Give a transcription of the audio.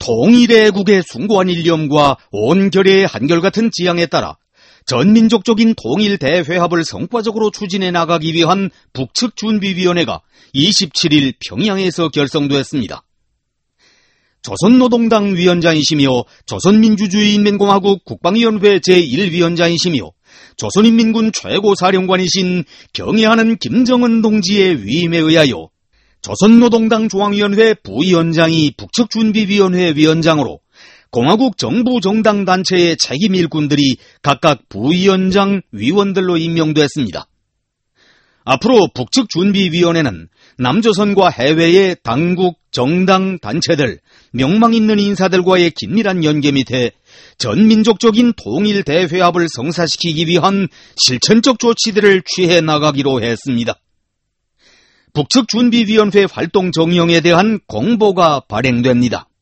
통일애국의 숭고한 일념과 온결의 한결같은 지향에 따라 전민족적인 통일 대회합을 성과적으로 추진해 나가기 위한 북측준비위원회가 27일 평양에서 결성됐습니다. 조선노동당 위원장이시며 조선민주주의인민공화국 국방위원회 제1위원장이시며 조선인민군 최고사령관이신 경애하는 김정은 동지의 위임에 의하여 조선노동당 중앙위원회 부위원장이 북측준비위원회 위원장으로 공화국 정부 정당 단체의 책임 일꾼들이 각각 부위원장, 위원들로 임명됐습니다. 앞으로 북측준비위원회는 남조선과 해외의 당국, 정당, 단체들, 명망 있는 인사들과의 긴밀한 연계 밑에 전민족적인 통일 대회합을 성사시키기 위한 실천적 조치들을 취해 나가기로 했습니다. 북측준비위원회 활동 정령에 대한 공보가 발행됩니다.